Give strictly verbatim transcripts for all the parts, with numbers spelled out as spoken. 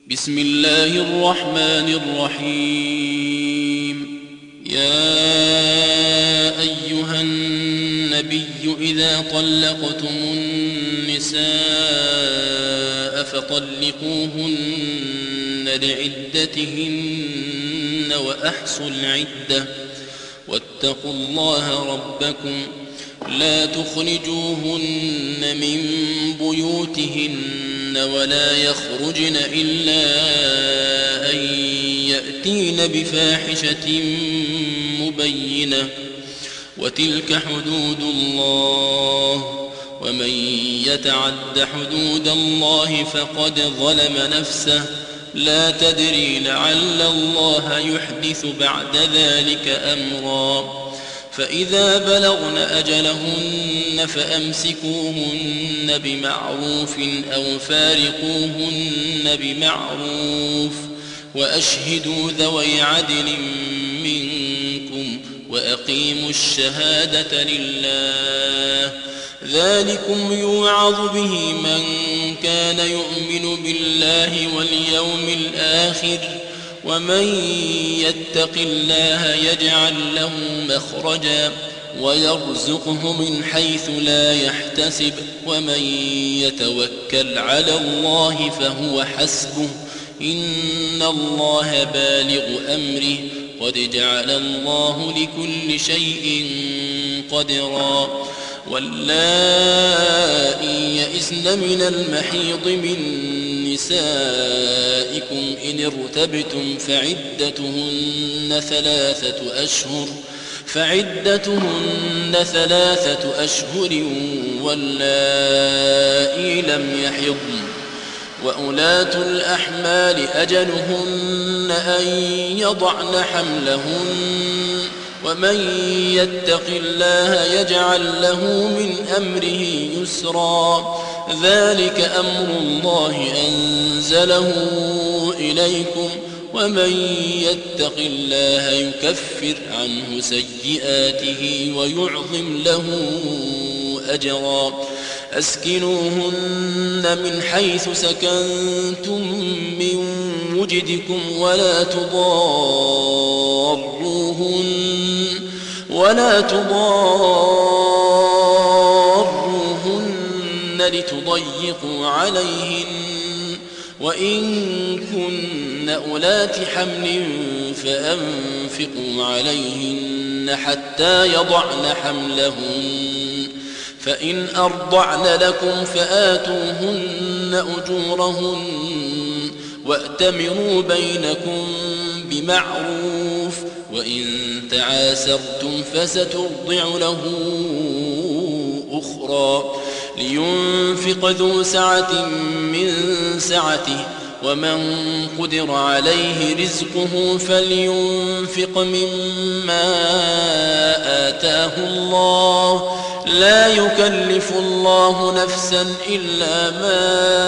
بسم الله الرحمن الرحيم. يا أيها النبي إذا طلقتم النساء فطلقوهن لعدتهن وأحصوا العدة واتقوا الله ربكم لا تخرجوهن من بيوتهن ولا يخرجن إلا أن يأتين بفاحشة مبينة وتلك حدود الله ومن يتعد حدود الله فقد ظلم نفسه لا تدري لعل الله يحدث بعد ذلك أمرا. فإذا بلغن أجلهن فأمسكوهن بمعروف أو فارقوهن بمعروف وأشهدوا ذوي عدل منكم وأقيموا الشهادة لله ذلكم يوعظ به من كان يؤمن بالله واليوم الآخر ومن يتق الله يجعل له مخرجا ويرزقه من حيث لا يحتسب ومن يتوكل على الله فهو حسبه إن الله بالغ أمره قد جعل الله لكل شيء قدرا. واللائي يئسن من المحيض من نسائكم إن ارتبتم فعدتهن ثلاثة أشهر فعدتهن ثلاثة أشهر واللائي لم يحضن وأولاة الأحمال أجلهن أن يضعن حملهن ومن يتق الله يجعل له من أمره يسرا ذلك أمر الله أنزله إليكم ومن يتق الله يكفر عنه سيئاته ويعظم له أجرا. أسكنوهن من حيث سكنتم من وجدكم ولا تضاروهن ولا تضاروهن لتضيقوا عليهن وإن كن أولات حمل فأنفقوا عليهن حتى يضعن حملهن فإن أرضعن لكم فآتوهن أجورهن وأتمروا بينكم بمعروف وإن تعاسرتم فسترضع له أخرى لينفق ذو سعة من سعته ومن قدر عليه رزقه فلينفق مما آتاه الله لا يكلف الله نفسا إلا ما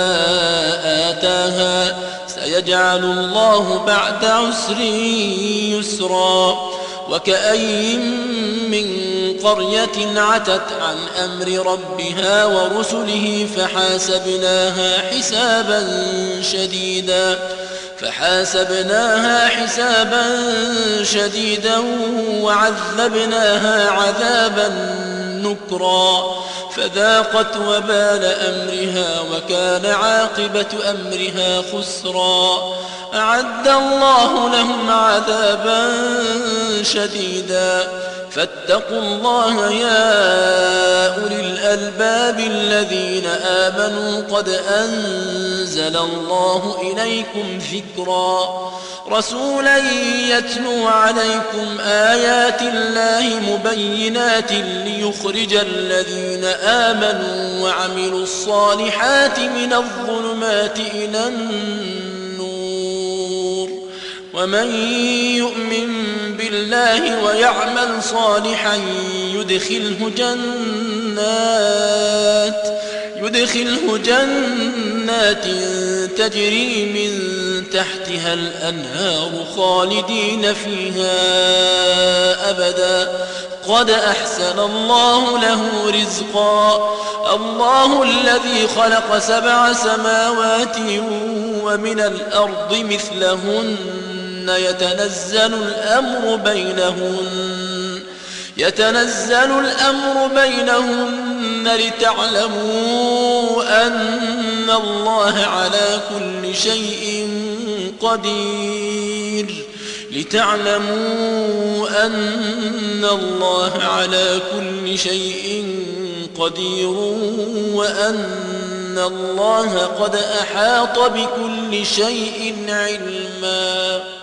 آتاها سيجعل الله بعد عسر يسرا. وكأين من قرية عتت عن أمر ربها ورسله فحاسبناها حسابا شديدا فحاسبناها حسابا شديدا وعذبناها عذابا نكرا فذاقت وبال أمرها وكان عاقبة أمرها خسرا. أعد الله لهم عذابا شديدا فاتقوا الله يا أولي الألباب الذين آمنوا قد أنزل الله إليكم ذكرا رسولا يتلو عليكم آيات الله مبينات ليخرج الذين آمنوا وعملوا الصالحات من الظلمات إلى النور ومن يؤمن بالله ويعمل صالحا يدخله جنات يدخله جنات تجري من تحتها الأنهار خالدين فيها أبدا قد أحسن الله له رزقا الله الذي خلق سبع سماوات ومن الأرض مثلهن يتنزل الأمر بينهن يتنزل الأمر بينهن لتعلموا أن الله على كل شيء قدير لتعلموا أن الله على كل شيء قدير وأن الله قد أحاط بكل شيء علما.